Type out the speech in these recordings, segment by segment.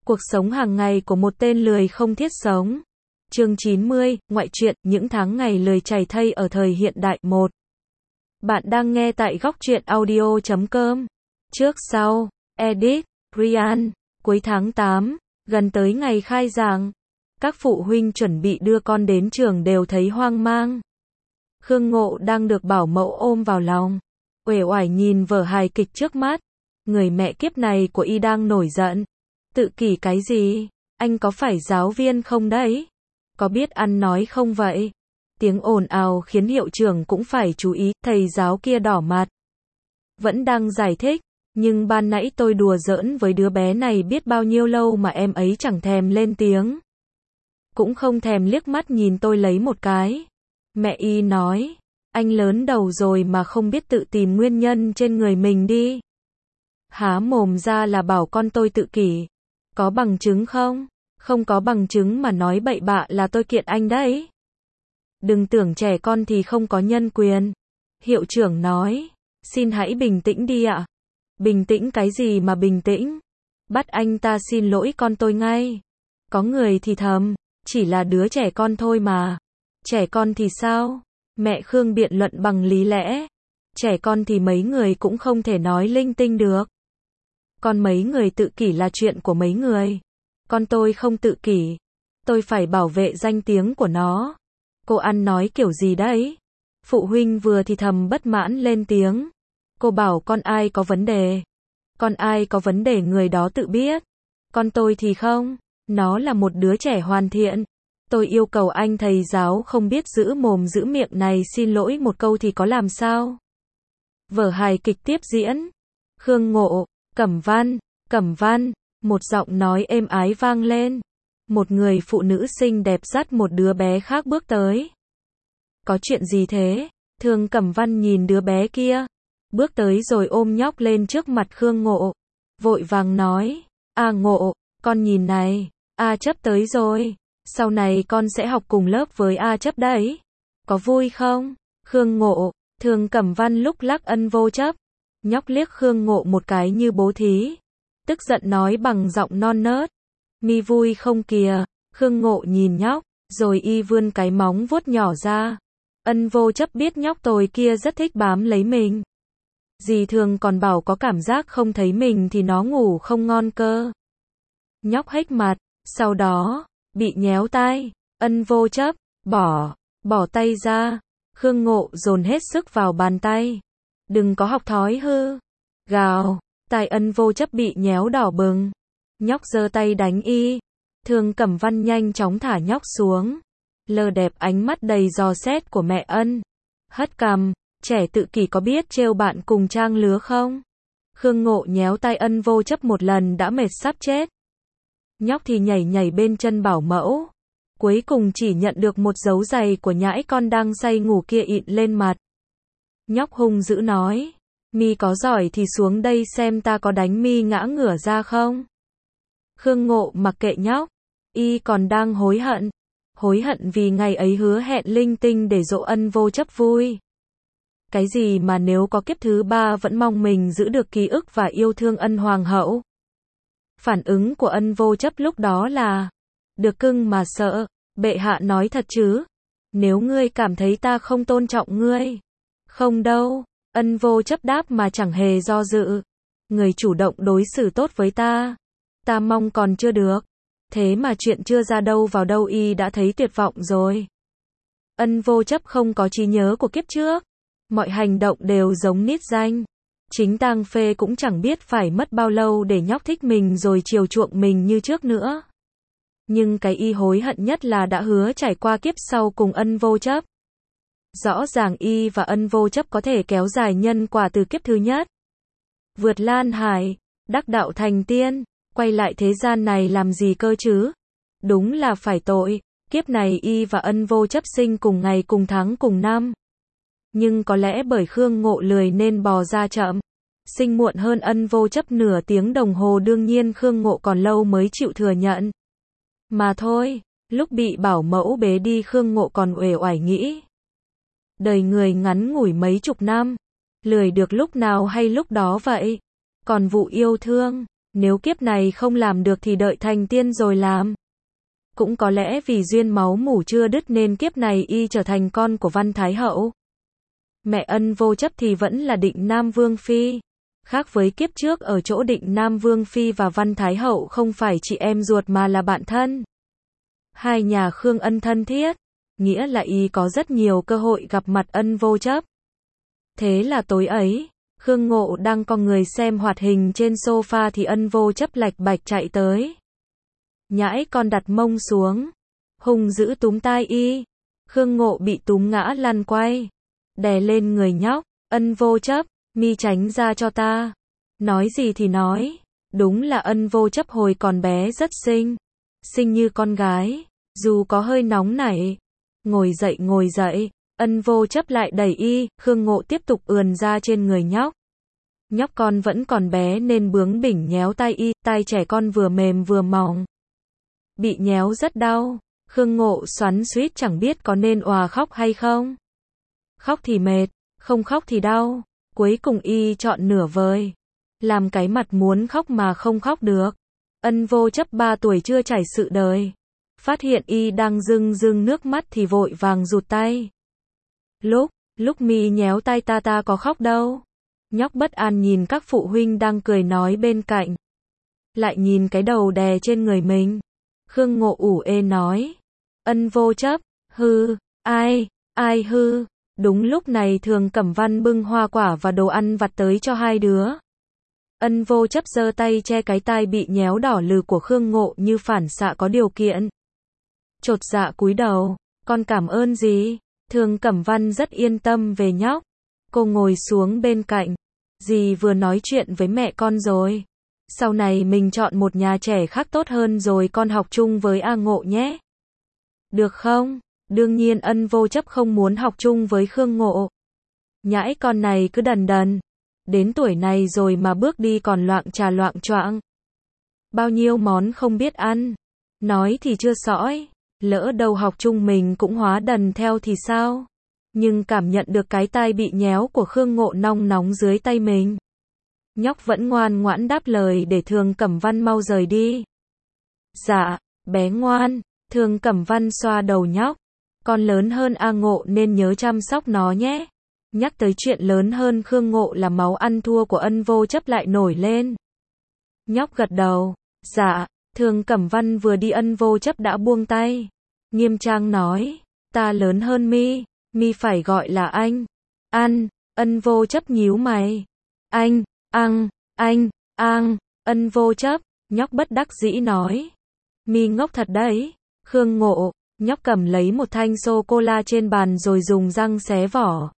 Cuộc sống hàng ngày của một tên lười không thiết sống. Chương 90, ngoại truyện, những tháng ngày lười chảy thây ở thời hiện đại 1. Bạn đang nghe tại góc truyện audio.com. Trước sau, edit, Ryan, cuối tháng 8, gần tới ngày khai giảng. Các phụ huynh chuẩn bị đưa con đến trường đều thấy hoang mang. Khương Ngộ đang được bảo mẫu ôm vào lòng, uể oải nhìn vở hài kịch trước mắt. Người mẹ kiếp này của y đang nổi giận. Tự kỷ cái gì? Anh có phải giáo viên không đấy? Có biết ăn nói không vậy? Tiếng ồn ào khiến hiệu trưởng cũng phải chú ý, thầy giáo kia đỏ mặt. Vẫn đang giải thích, nhưng ban nãy tôi đùa giỡn với đứa bé này biết bao nhiêu lâu mà em ấy chẳng thèm lên tiếng. Cũng không thèm liếc mắt nhìn tôi lấy một cái. Mẹ y nói, anh lớn đầu rồi mà không biết tự tìm nguyên nhân trên người mình đi. Há mồm ra là bảo con tôi tự kỷ. Có bằng chứng không? Không có bằng chứng mà nói bậy bạ là tôi kiện anh đấy. Đừng tưởng trẻ con thì không có nhân quyền. Hiệu trưởng nói, xin hãy bình tĩnh đi ạ. Bình tĩnh cái gì mà bình tĩnh? Bắt anh ta xin lỗi con tôi ngay. Có người thì thầm, chỉ là đứa trẻ con thôi mà. Trẻ con thì sao? Mẹ Khương biện luận bằng lý lẽ. Trẻ con thì mấy người cũng không thể nói linh tinh được. Còn mấy người tự kỷ là chuyện của mấy người. Con tôi không tự kỷ. Tôi phải bảo vệ danh tiếng của nó. Cô ăn nói kiểu gì đấy? Phụ huynh vừa thì thầm bất mãn lên tiếng. Cô bảo con ai có vấn đề. Con ai có vấn đề người đó tự biết. Con tôi thì không. Nó là một đứa trẻ hoàn thiện. Tôi yêu cầu anh thầy giáo không biết giữ mồm giữ miệng này xin lỗi một câu thì có làm sao? Vở hài kịch tiếp diễn. Khương Ngộ, Cẩm Văn, một giọng nói êm ái vang lên. Một người phụ nữ xinh đẹp dắt một đứa bé khác bước tới. Có chuyện gì thế? Thường Cẩm Văn nhìn đứa bé kia. Bước tới rồi ôm nhóc lên trước mặt Khương Ngộ. Vội vàng nói, à Ngộ, con nhìn này, A Chấp tới rồi. Sau này con sẽ học cùng lớp với A Chấp đấy. Có vui không? Khương Ngộ, Thường Cẩm Văn lúc lắc ân vô chấp. Nhóc liếc Khương Ngộ một cái như bố thí. Tức giận nói bằng giọng non nớt. Mi vui không kìa? Khương Ngộ nhìn nhóc, rồi y vươn cái móng vuốt nhỏ ra. Ân vô chấp biết nhóc tồi kia rất thích bám lấy mình. Dì Thường còn bảo có cảm giác không thấy mình thì nó ngủ không ngon cơ. Nhóc hếch mặt, sau đó, bị nhéo tai. Ân vô chấp, bỏ tay ra. Khương Ngộ dồn hết sức vào bàn tay. Đừng có học thói hư. Gào, tai Ân vô chấp bị nhéo đỏ bừng. Nhóc giơ tay đánh y. Thường Cẩm Văn nhanh chóng thả nhóc xuống. Lờ đẹp ánh mắt đầy dò xét của mẹ Ân. Hất cằm, trẻ tự kỷ có biết trêu bạn cùng trang lứa không? Khương Ngộ nhéo tay Ân vô chấp một lần đã mệt sắp chết. Nhóc thì nhảy bên chân bảo mẫu. Cuối cùng chỉ nhận được một dấu giày của nhãi con đang say ngủ kia ịn lên mặt. Nhóc hung dữ nói, mi có giỏi thì xuống đây xem ta có đánh mi ngã ngửa ra không? Khương Ngộ mặc kệ nhóc, y còn đang hối hận vì ngày ấy hứa hẹn linh tinh để dỗ Ân vô chấp vui. Cái gì mà nếu có kiếp thứ ba vẫn mong mình giữ được ký ức và yêu thương Ân hoàng hậu. Phản ứng của Ân vô chấp lúc đó là, được cưng mà sợ, bệ hạ nói thật chứ? Nếu ngươi cảm thấy ta không tôn trọng ngươi. Không đâu, Ân vô chấp đáp mà chẳng hề do dự. Người chủ động đối xử tốt với ta. Ta mong còn chưa được. Thế mà chuyện chưa ra đâu vào đâu y đã thấy tuyệt vọng rồi. Ân vô chấp không có trí nhớ của kiếp trước. Mọi hành động đều giống nít danh. Chính Tang Phê cũng chẳng biết phải mất bao lâu để nhóc thích mình rồi chiều chuộng mình như trước nữa. Nhưng cái y hối hận nhất là đã hứa trải qua kiếp sau cùng Ân vô chấp. Rõ ràng y và Ân vô chấp có thể kéo dài nhân quả từ kiếp thứ nhất. Vượt lan hải, đắc đạo thành tiên, quay lại thế gian này làm gì cơ chứ? Đúng là phải tội, kiếp này y và Ân vô chấp sinh cùng ngày cùng tháng cùng năm. Nhưng có lẽ bởi Khương Ngộ lười nên bò ra chậm. Sinh muộn hơn Ân vô chấp nửa tiếng đồng hồ đương nhiên Khương Ngộ còn lâu mới chịu thừa nhận. Mà thôi, lúc bị bảo mẫu bế đi Khương Ngộ còn uể oải nghĩ. Đời người ngắn ngủi mấy chục năm. Lười được lúc nào hay lúc đó vậy. Còn vụ yêu thương, Nếu kiếp này không làm được thì đợi thành tiên rồi làm. Cũng có lẽ vì duyên máu mủ chưa đứt nên kiếp này y trở thành con của Văn Thái Hậu. Mẹ Ân Vô Chấp thì vẫn là Định Nam Vương Phi. Khác với kiếp trước ở chỗ Định Nam Vương Phi và Văn Thái Hậu không phải chị em ruột mà là bạn thân. Hai nhà Khương Ân thân thiết, nghĩa là y có rất nhiều cơ hội gặp mặt Ân Vô Chấp. Thế là tối ấy, Khương Ngộ đang con người xem hoạt hình trên sofa thì Ân Vô Chấp lạch bạch chạy tới. Nhãi con đặt mông xuống, hùng dữ túm tai y. Khương Ngộ bị túm ngã lăn quay, đè lên người nhóc. Ân Vô Chấp, mi tránh ra cho ta. Nói gì thì nói, đúng là Ân Vô Chấp hồi còn bé rất xinh, xinh như con gái, dù có hơi nóng nảy. Ngồi dậy, Ân Vô Chấp lại đẩy y, Khương Ngộ tiếp tục ườn ra trên người nhóc. Nhóc con vẫn còn bé nên bướng bỉnh nhéo tay y, tai trẻ con vừa mềm vừa mỏng. Bị nhéo rất đau, Khương Ngộ xoắn xuýt chẳng biết có nên òa khóc hay không. Khóc thì mệt, không khóc thì đau, cuối cùng y chọn nửa vời. Làm cái mặt muốn khóc mà không khóc được. Ân Vô Chấp 3 tuổi chưa trải sự đời. Phát hiện y đang rưng rưng nước mắt thì vội vàng rụt tay. Lúc mi nhéo tay ta có khóc đâu. Nhóc bất an nhìn các phụ huynh đang cười nói bên cạnh. Lại nhìn cái đầu đè trên người mình. Khương Ngộ ủ ê nói. Ân Vô Chấp, hư, ai hư. Đúng lúc này Thường Cẩm Văn bưng hoa quả và đồ ăn vặt tới cho hai đứa. Ân Vô Chấp giơ tay che cái tai bị nhéo đỏ lừ của Khương Ngộ như phản xạ có điều kiện. Chột dạ cúi đầu, con cảm ơn gì? Thường Cẩm Văn rất yên tâm về nhóc. Cô ngồi xuống bên cạnh. Dì vừa nói chuyện với mẹ con rồi. Sau này mình chọn một nhà trẻ khác tốt hơn rồi con học chung với A Ngộ nhé. Được không? Đương nhiên Ân Vô Chấp không muốn học chung với Khương Ngộ. Nhãi con này cứ đần đần. Đến tuổi này rồi mà bước đi còn loạng trà loạng choạng. Bao nhiêu món không biết ăn. Nói thì chưa sõi. Lỡ đâu học chung mình cũng hóa đần theo thì sao? Nhưng cảm nhận được cái tai bị nhéo của Khương Ngộ nong nóng dưới tay mình. Nhóc vẫn ngoan ngoãn đáp lời để Thường Cẩm Văn mau rời đi. Dạ, bé ngoan. Thường Cẩm Văn xoa đầu nhóc. Con lớn hơn A Ngộ nên nhớ chăm sóc nó nhé. Nhắc tới chuyện lớn hơn Khương Ngộ là máu ăn thua của Ân Vô Chấp lại nổi lên. Nhóc gật đầu. Dạ, Thường Cẩm Văn vừa đi Ân Vô Chấp đã buông tay. Nghiêm trang nói. Ta lớn hơn mi phải gọi là anh. Ân Vô Chấp nhíu mày. Anh, Ân Vô Chấp, nhóc bất đắc dĩ nói. Mi ngốc thật đấy. Khương Ngộ, nhóc cầm lấy một thanh sô-cô-la trên bàn rồi dùng răng xé vỏ.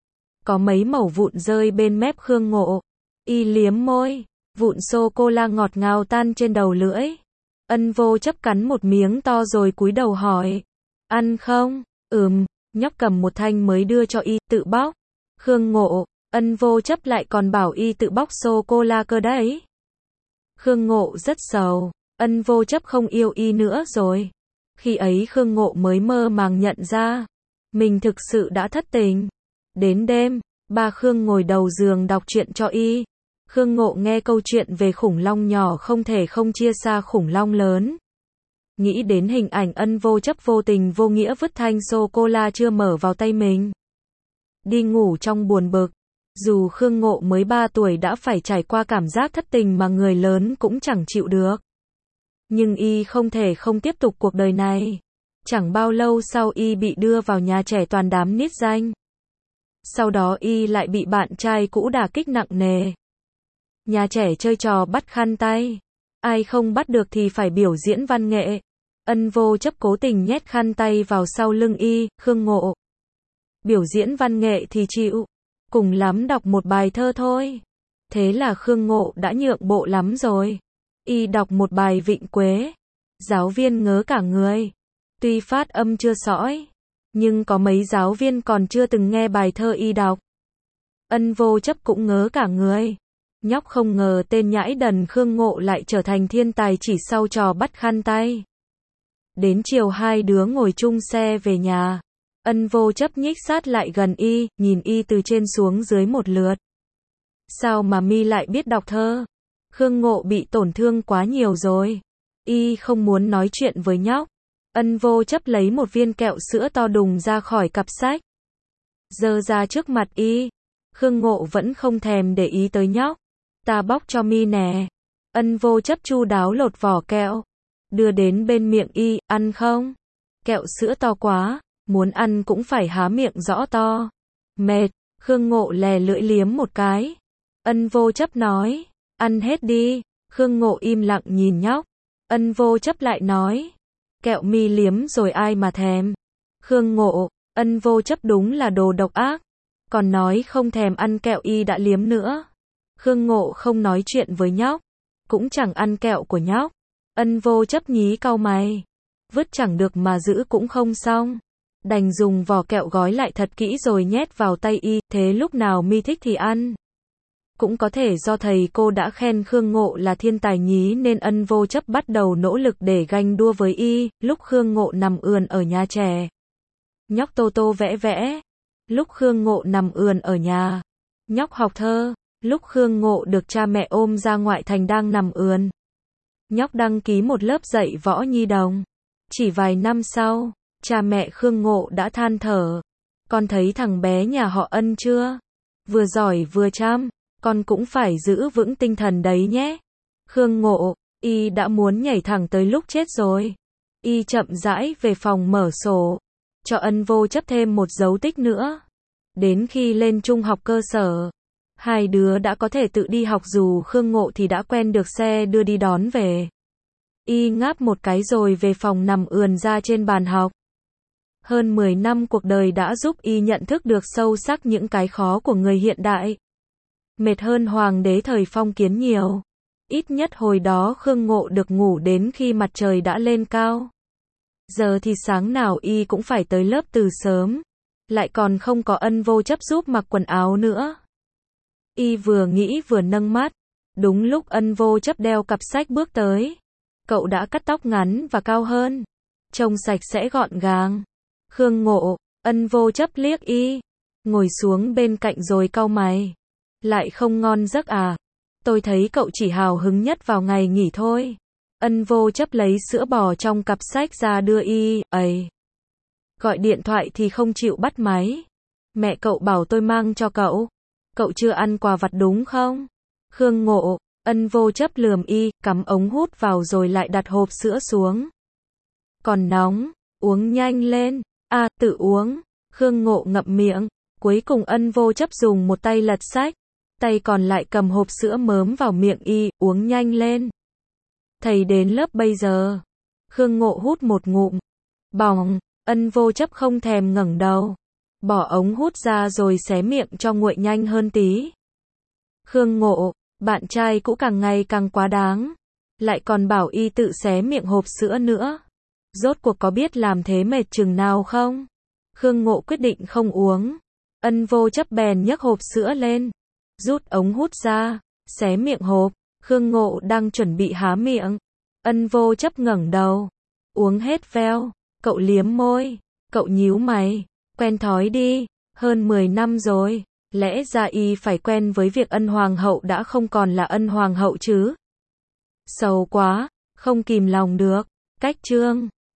Có mấy mẩu vụn rơi bên mép Khương Ngộ. Y liếm môi, vụn sô-cô-la ngọt ngào tan trên đầu lưỡi. Ân Vô Chấp cắn một miếng to rồi cúi đầu hỏi. Ăn không? Nhóc cầm một thanh mới đưa cho y, tự bóc. Khương Ngộ, Ân Vô Chấp lại còn bảo y tự bóc sô-cô-la cơ đấy. Khương Ngộ rất sầu, Ân Vô Chấp không yêu y nữa rồi. Khi ấy Khương Ngộ mới mơ màng nhận ra, mình thực sự đã thất tình. Đến đêm, ba Khương ngồi đầu giường đọc truyện cho y. Khương Ngộ nghe câu chuyện về khủng long nhỏ không thể không chia xa khủng long lớn. Nghĩ đến hình ảnh Ân Vô Chấp vô tình vô nghĩa vứt thanh sô-cô-la chưa mở vào tay mình. Đi ngủ trong buồn bực. Dù Khương Ngộ mới 3 tuổi đã phải trải qua cảm giác thất tình mà người lớn cũng chẳng chịu được. Nhưng y không thể không tiếp tục cuộc đời này. Chẳng bao lâu sau y bị đưa vào nhà trẻ toàn đám nít danh. Sau đó y lại bị bạn trai cũ đả kích nặng nề. Nhà trẻ chơi trò bắt khăn tay. Ai không bắt được thì phải biểu diễn văn nghệ. Ân Vô Chấp cố tình nhét khăn tay vào sau lưng y, Khương Ngộ. Biểu diễn văn nghệ thì chịu. Cùng lắm đọc một bài thơ thôi. Thế là Khương Ngộ đã nhượng bộ lắm rồi. Y đọc một bài Vịnh Quế. Giáo viên ngớ cả người. Tuy phát âm chưa sõi, nhưng có mấy giáo viên còn chưa từng nghe bài thơ y đọc. Ân Vô Chấp cũng ngớ cả người. Nhóc không ngờ tên nhãi đần Khương Ngộ lại trở thành thiên tài chỉ sau trò bắt khăn tay. Đến chiều hai đứa ngồi chung xe về nhà. Ân Vô Chấp nhích sát lại gần y, nhìn y từ trên xuống dưới một lượt. Sao mà mi lại biết đọc thơ? Khương Ngộ bị tổn thương quá nhiều rồi. Y không muốn nói chuyện với nhóc. Ân Vô Chấp lấy một viên kẹo sữa to đùng ra khỏi cặp sách. Giơ ra trước mặt Y. Khương Ngộ vẫn không thèm để ý tới nhóc. Ta bóc cho mi nè. Ân Vô Chấp chu đáo lột vỏ kẹo. Đưa đến bên miệng Y, ăn không? Kẹo sữa to quá, muốn ăn cũng phải há miệng rõ to. Mệt, Khương Ngộ lè lưỡi liếm một cái. Ân Vô Chấp nói, ăn hết đi. Khương Ngộ im lặng nhìn nhóc. Ân Vô Chấp lại nói, kẹo mi liếm rồi ai mà thèm. Khương Ngộ, Ân Vô Chấp đúng là đồ độc ác. Còn nói không thèm ăn kẹo Y đã liếm nữa. Khương Ngộ không nói chuyện với nhóc, cũng chẳng ăn kẹo của nhóc. Ân Vô Chấp nhí cau mày. Vứt chẳng được mà giữ cũng không xong. Đành dùng vỏ kẹo gói lại thật kỹ rồi nhét vào tay Y, thế lúc nào mi thích thì ăn. Cũng có thể do thầy cô đã khen Khương Ngộ là thiên tài nhí nên Ân Vô Chấp bắt đầu nỗ lực để ganh đua với Y. Lúc Khương Ngộ nằm ườn ở nhà trẻ, nhóc tô tô vẽ vẽ. Lúc Khương Ngộ nằm ườn ở nhà, nhóc học thơ. Lúc Khương Ngộ được cha mẹ ôm ra ngoại thành đang nằm ườn, nhóc đăng ký một lớp dạy võ nhi đồng. Chỉ vài năm sau, cha mẹ Khương Ngộ đã than thở. Con thấy thằng bé nhà họ Ân chưa? Vừa giỏi vừa chăm, con cũng phải giữ vững tinh thần đấy nhé. Khương Ngộ, Y đã muốn nhảy thẳng tới lúc chết rồi. Y chậm rãi về phòng mở sổ, cho Ân Vô Chấp thêm một dấu tích nữa. Đến khi lên trung học cơ sở, hai đứa đã có thể tự đi học dù Khương Ngộ thì đã quen được xe đưa đi đón về. Y ngáp một cái rồi về phòng nằm ườn ra trên bàn học. Hơn 10 năm cuộc đời đã giúp Y nhận thức được sâu sắc những cái khó của người hiện đại. Mệt hơn hoàng đế thời phong kiến nhiều. Ít nhất hồi đó Khương Ngộ được ngủ đến khi mặt trời đã lên cao. Giờ thì sáng nào Y cũng phải tới lớp từ sớm. Lại còn không có Ân Vô Chấp giúp mặc quần áo nữa. Y vừa nghĩ vừa nâng mắt. Đúng lúc Ân Vô Chấp đeo cặp sách bước tới. Cậu đã cắt tóc ngắn và cao hơn, trông sạch sẽ gọn gàng. Khương Ngộ, Ân Vô Chấp liếc Y, ngồi xuống bên cạnh rồi cau mày. Lại không ngon giấc à? Tôi thấy cậu chỉ hào hứng nhất vào ngày nghỉ thôi. Ân Vô Chấp lấy sữa bò trong cặp sách ra đưa Y, ấy. Gọi điện thoại thì không chịu bắt máy. Mẹ cậu bảo tôi mang cho cậu. Cậu chưa ăn quà vặt đúng không? Khương Ngộ, Ân Vô Chấp lườm Y, cắm ống hút vào rồi lại đặt hộp sữa xuống. Còn nóng, uống nhanh lên. À, tự uống. Khương Ngộ ngậm miệng. Cuối cùng Ân Vô Chấp dùng một tay lật sách, tay còn lại cầm hộp sữa mớm vào miệng Y, uống nhanh lên. Thầy đến lớp bây giờ. Khương Ngộ hút một ngụm. Bỏng, Ân Vô Chấp không thèm ngẩng đầu. Bỏ ống hút ra rồi xé miệng cho nguội nhanh hơn tí. Khương Ngộ, bạn trai cũ càng ngày càng quá đáng. Lại còn bảo Y tự xé miệng hộp sữa nữa. Rốt cuộc có biết làm thế mệt chừng nào không? Khương Ngộ quyết định không uống. Ân Vô Chấp bèn nhấc hộp sữa lên, rút ống hút ra, xé miệng hộp. Khương Ngộ đang chuẩn bị há miệng. Ân Vô Chấp ngẩng đầu. Uống hết veo. Cậu liếm môi. Cậu nhíu mày. Quen thói đi. Hơn 10 năm rồi. Lẽ ra Y phải quen với việc Ân Hoàng hậu đã không còn là Ân Hoàng hậu chứ. Sầu quá. Không kìm lòng được. Cách chương